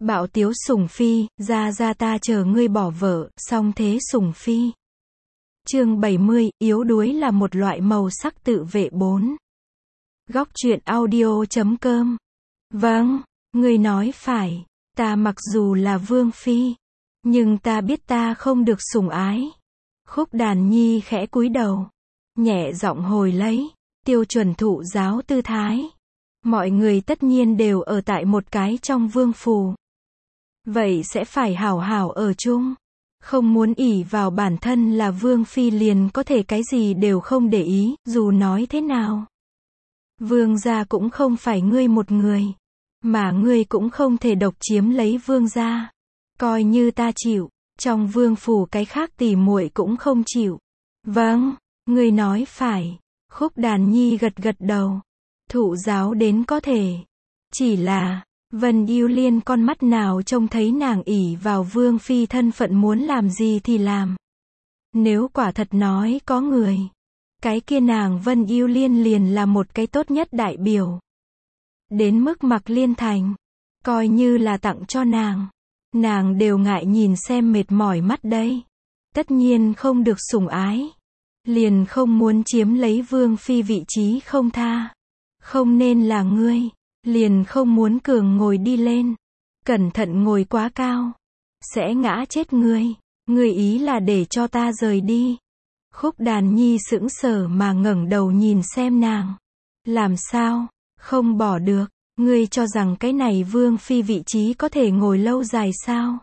Bạo tiếu sủng phi, ra ta chờ ngươi bỏ vợ, song thế sủng phi. Chương 70, yếu đuối là một loại màu sắc tự vệ 4. Góc truyện audio.com. Vâng, ngươi nói phải, ta mặc dù là vương phi, nhưng ta biết ta không được sủng ái. Khúc Đàn Nhi khẽ cúi đầu, nhẹ giọng hồi lấy, tiêu chuẩn thụ giáo tư thái. Mọi người tất nhiên đều ở tại một cái trong vương phủ. Vậy sẽ phải hảo hảo ở chung. Không muốn ỷ vào bản thân là vương phi liền có thể cái gì đều không để ý, dù nói thế nào. Vương gia cũng không phải ngươi một người, mà ngươi cũng không thể độc chiếm lấy vương gia. Coi như ta chịu, trong vương phủ cái khác tỉ muội cũng không chịu. Vâng, ngươi nói phải. Khúc Đàn Nhi gật gật đầu. Thụ giáo đến có thể. Chỉ là, Vân Yêu Liên con mắt nào trông thấy nàng ỷ vào vương phi thân phận muốn làm gì thì làm. Nếu quả thật nói có người, cái kia nàng Vân Yêu Liên liền là một cái tốt nhất đại biểu. Đến mức Mặc Liên Thành, coi như là tặng cho nàng đều ngại nhìn xem mệt mỏi mắt đây. Tất nhiên không được sủng ái, liền không muốn chiếm lấy vương phi vị trí không tha. Không nên là ngươi, liền không muốn cường ngồi đi lên. Cẩn thận ngồi quá cao, sẽ ngã chết ngươi. Ngươi ý là để cho ta rời đi. Khúc Đàn Nhi sững sờ mà ngẩng đầu nhìn xem nàng. Làm sao, không bỏ được, ngươi cho rằng cái này vương phi vị trí có thể ngồi lâu dài sao?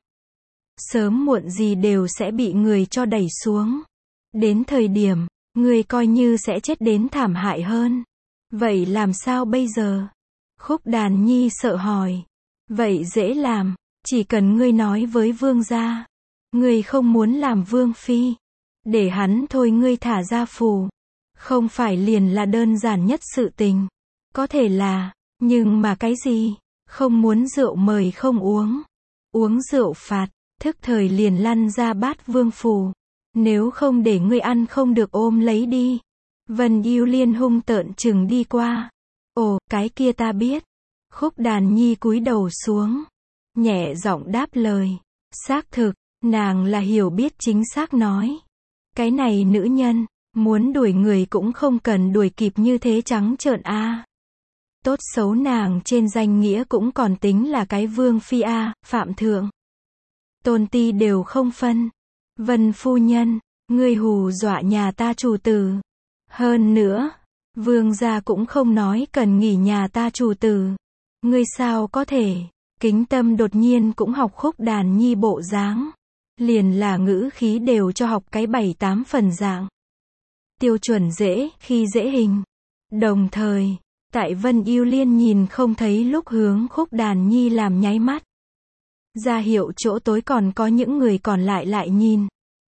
Sớm muộn gì đều sẽ bị người cho đẩy xuống. Đến thời điểm, ngươi coi như sẽ chết đến thảm hại hơn. Vậy làm sao bây giờ? Khúc Đàn Nhi sợ hỏi. Vậy dễ làm, chỉ cần ngươi nói với vương gia, ngươi không muốn làm vương phi, để hắn thôi ngươi thả ra phù. Không phải liền là đơn giản nhất sự tình. Có thể là, nhưng mà cái gì? Không muốn rượu mời không uống. Uống rượu phạt, thức thời liền lăn ra bát vương phù. Nếu không để ngươi ăn không được ôm lấy đi. Vân Yêu Liên hung tợn chừng đi qua. Ồ, cái kia ta biết. Khúc Đàn Nhi cúi đầu xuống, nhẹ giọng đáp lời. Xác thực, nàng là hiểu biết chính xác nói. Cái này nữ nhân, muốn đuổi người cũng không cần đuổi kịp như thế trắng trợn a. Tốt xấu nàng trên danh nghĩa cũng còn tính là cái vương phi a, phạm thượng. Tôn ti đều không phân. Vân phu nhân, ngươi hù dọa nhà ta chủ tử. Hơn nữa, vương gia cũng không nói cần nghỉ nhà ta chủ tử. Ngươi sao có thể? Kính Tâm đột nhiên cũng học Khúc Đàn Nhi bộ dáng. Liền là ngữ khí đều cho học cái 7-8 phần dạng. Tiêu chuẩn dễ, khi dễ hình. Đồng thời, tại Vân Yêu Liên nhìn không thấy lúc hướng Khúc Đàn Nhi làm nháy mắt. Ra hiệu chỗ tối còn có những người còn lại nhìn.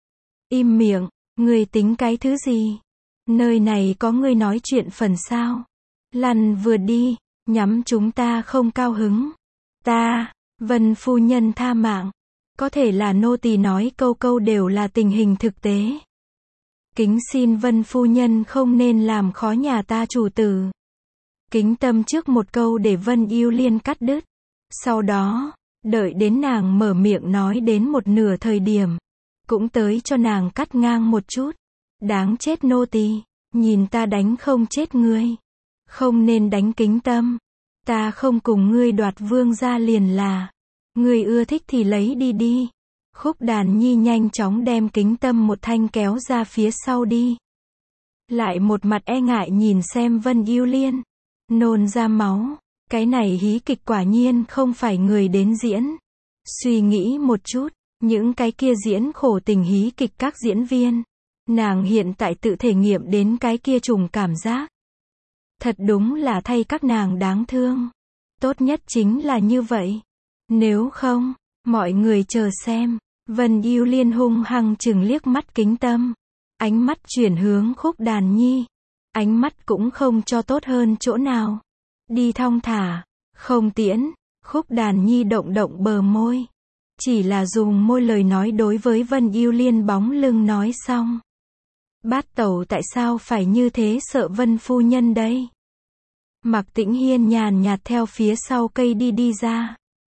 Im miệng, ngươi tính cái thứ gì? Nơi này có ngươi nói chuyện phần sao? Lăn vừa đi, nhắm chúng ta không cao hứng. Ta, Vân phu nhân tha mạng. Có thể là nô tỳ nói câu câu đều là tình hình thực tế. Kính xin Vân phu nhân không nên làm khó nhà ta chủ tử. Kính Tâm trước một câu để Vân Yêu Liên cắt đứt. Sau đó, đợi đến nàng mở miệng nói đến một nửa thời điểm, cũng tới cho nàng cắt ngang một chút. Đáng chết nô tỳ, nhìn ta đánh không chết ngươi. Không nên đánh Kính Tâm. Ta không cùng ngươi đoạt vương gia liền là. Ngươi ưa thích thì lấy đi đi. Khúc Đàn Nhi nhanh chóng đem Kính Tâm một thanh kéo ra phía sau đi. Lại một mặt e ngại nhìn xem Vân Yêu Liên. Nôn ra máu. Cái này hí kịch quả nhiên không phải người đến diễn. Suy nghĩ một chút, những cái kia diễn khổ tình hí kịch các diễn viên. Nàng hiện tại tự thể nghiệm đến cái kia trùng cảm giác. Thật đúng là thay các nàng đáng thương. Tốt nhất chính là như vậy. Nếu không, mọi người chờ xem. Vân Yêu Liên hung hăng chừng liếc mắt Kính Tâm. Ánh mắt chuyển hướng Khúc Đàn Nhi. Ánh mắt cũng không cho tốt hơn chỗ nào. Đi thong thả, không tiễn. Khúc Đàn Nhi động động bờ môi. Chỉ là dùng môi lời nói đối với Vân Yêu Liên bóng lưng nói xong. Bát tẩu tại sao phải như thế sợ Vân phu nhân đây? Mạc Tĩnh Hiên nhàn nhạt theo phía sau cây đi ra.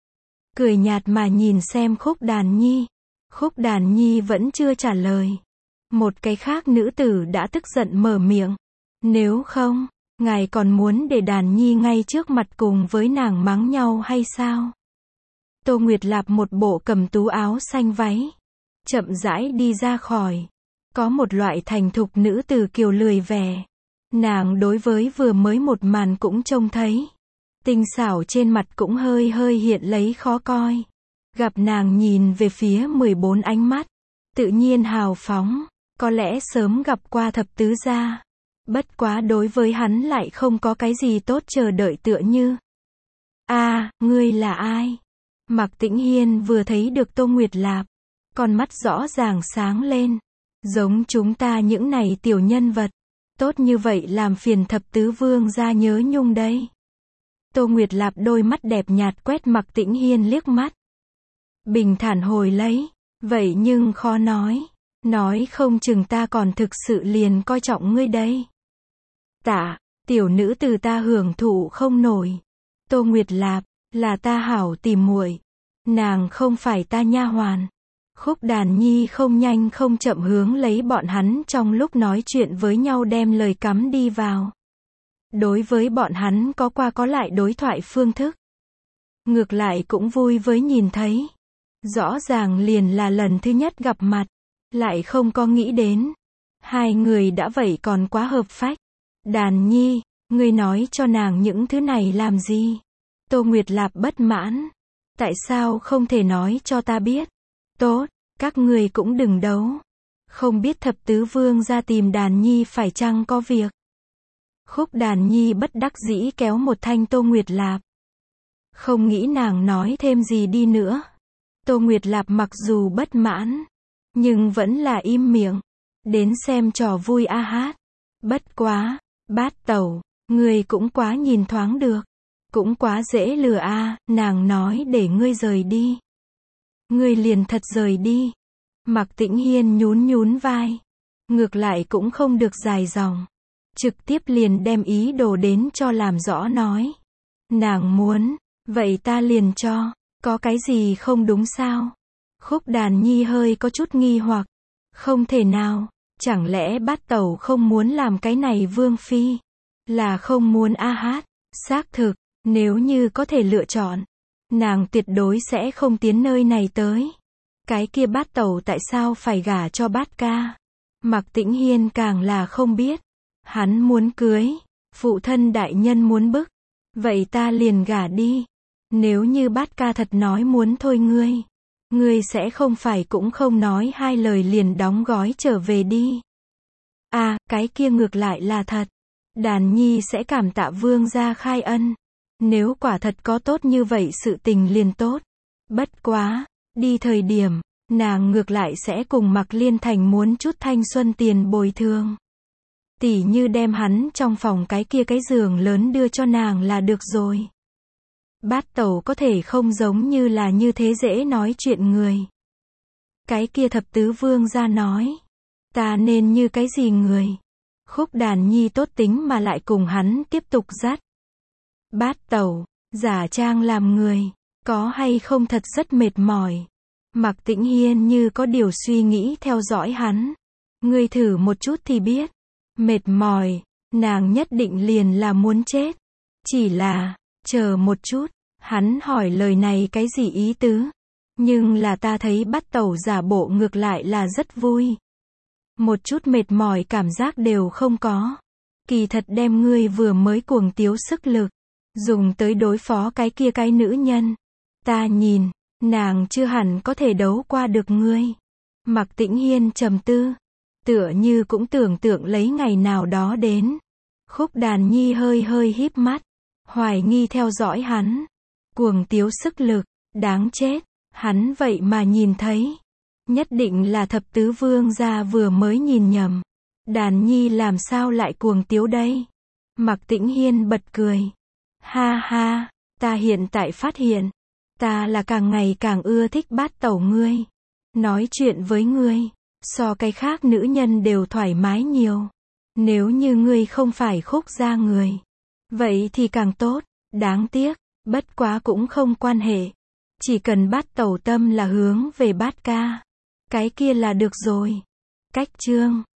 cười nhạt mà nhìn xem Khúc Đàn Nhi. Khúc Đàn Nhi vẫn chưa trả lời. Một cái khác nữ tử đã tức giận mở miệng. Nếu không, ngài còn muốn để Đàn Nhi ngay trước mặt cùng với nàng mắng nhau hay sao? Tô Nguyệt Lạp một bộ cẩm tú áo xanh váy, chậm rãi đi ra khỏi. Có một loại thành thục nữ tử kiều lười vẻ. Nàng đối với vừa mới một màn cũng trông thấy. Tinh xảo trên mặt cũng hơi hơi hiện lấy khó coi. Gặp nàng nhìn về phía 14 ánh mắt, tự nhiên hào phóng, có lẽ sớm gặp qua thập tứ gia. Bất quá đối với hắn lại không có cái gì tốt chờ đợi tựa như. Ngươi là ai? Mạc Tĩnh Hiên vừa thấy được Tô Nguyệt Lạp, con mắt rõ ràng sáng lên. Giống chúng ta những này tiểu nhân vật, tốt như vậy làm phiền thập tứ vương gia nhớ nhung đây. Tô Nguyệt Lạp đôi mắt đẹp nhạt quét Mạc Tĩnh Hiên liếc mắt. Bình thản hồi lấy, vậy nhưng khó nói không chừng ta còn thực sự liền coi trọng ngươi đây. Tiểu nữ từ ta hưởng thụ không nổi. Tô Nguyệt Lạp, là ta hảo tìm muội, nàng không phải ta nha hoàn. Khúc Đàn Nhi không nhanh không chậm hướng lấy bọn hắn trong lúc nói chuyện với nhau đem lời cắm đi vào. Đối với bọn hắn có qua có lại đối thoại phương thức. Ngược lại cũng vui với nhìn thấy. Rõ ràng liền là lần thứ nhất gặp mặt, lại không có nghĩ đến. Hai người đã vậy còn quá hợp phách. Đàn Nhi, ngươi nói cho nàng những thứ này làm gì? Tô Nguyệt Lạp bất mãn. Tại sao không thể nói cho ta biết? Tốt, các ngươi cũng đừng đấu. Không biết thập tứ vương ra tìm Đàn Nhi phải chăng có việc? Khúc Đàn Nhi bất đắc dĩ kéo một thanh Tô Nguyệt Lạp. Không nghĩ nàng nói thêm gì đi nữa. Tô Nguyệt Lạp mặc dù bất mãn, nhưng vẫn là im miệng. Đến xem trò vui hát. Bất quá, Bát Tẩu, ngươi cũng quá nhìn thoáng được. Cũng quá dễ lừa nàng nói để ngươi rời đi. Ngươi liền thật rời đi. Mạc Tĩnh Hiên nhún vai. Ngược lại cũng không được dài dòng. Trực tiếp liền đem ý đồ đến cho làm rõ nói. Nàng muốn, vậy ta liền cho. Có cái gì không đúng sao? Khúc Đàn Nhi hơi có chút nghi hoặc. Không thể nào, chẳng lẽ Bát Tẩu không muốn làm cái này vương phi? Là không muốn hát. Xác thực, nếu như có thể lựa chọn, nàng tuyệt đối sẽ không tiến nơi này tới. Cái kia Bát Tẩu tại sao phải gả cho Bát ca? Mạc Tĩnh Hiên càng là không biết. Hắn muốn cưới, phụ thân đại nhân muốn bức. Vậy ta liền gả đi. Nếu như Bát ca thật nói muốn thôi ngươi sẽ không phải cũng không nói hai lời liền đóng gói trở về đi. Cái kia ngược lại là thật. Đàn Nhi sẽ cảm tạ vương gia khai ân. Nếu quả thật có tốt như vậy sự tình liền tốt. Bất quá, đi thời điểm, nàng ngược lại sẽ cùng Mạc Liên Thành muốn chút thanh xuân tiền bồi thường. Tỉ như đem hắn trong phòng cái kia cái giường lớn đưa cho nàng là được rồi. Bát Tẩu có thể không giống như là như thế dễ nói chuyện người. Cái kia thập tứ vương gia nói. Ta nên như cái gì người? Khúc Đàn Nhi tốt tính mà lại cùng hắn tiếp tục dắt. Bát Tẩu, giả trang làm người, có hay không thật rất mệt mỏi. Mạc Tĩnh Hiên như có điều suy nghĩ theo dõi hắn. Ngươi thử một chút thì biết. Mệt mỏi, nàng nhất định liền là muốn chết. Chỉ là, chờ một chút, hắn hỏi lời này cái gì ý tứ? Nhưng là ta thấy Bát Tẩu giả bộ ngược lại là rất vui. Một chút mệt mỏi cảm giác đều không có. Kỳ thật đem ngươi vừa mới cuồng tiếu sức lực, dùng tới đối phó cái kia cái nữ nhân. Ta nhìn, nàng chưa hẳn có thể đấu qua được ngươi. Mạc Tĩnh Hiên trầm tư. Tựa như cũng tưởng tượng lấy ngày nào đó đến. Khúc Đàn Nhi hơi hơi híp mắt. Hoài nghi theo dõi hắn. Cuồng tiếu sức lực, đáng chết. Hắn vậy mà nhìn thấy. Nhất định là thập tứ vương gia vừa mới nhìn nhầm. Đàn Nhi làm sao lại cuồng tiếu đây? Mạc Tĩnh Hiên bật cười. Ha ha, ta hiện tại phát hiện. Ta là càng ngày càng ưa thích Bát Tẩu ngươi. Nói chuyện với ngươi. So cái khác nữ nhân đều thoải mái nhiều. Nếu như ngươi không phải Khúc gia người. Vậy thì càng tốt. Đáng tiếc. Bất quá cũng không quan hệ. Chỉ cần bát tẩu tâm là hướng về bát ca. Cái kia là được rồi. Cách chương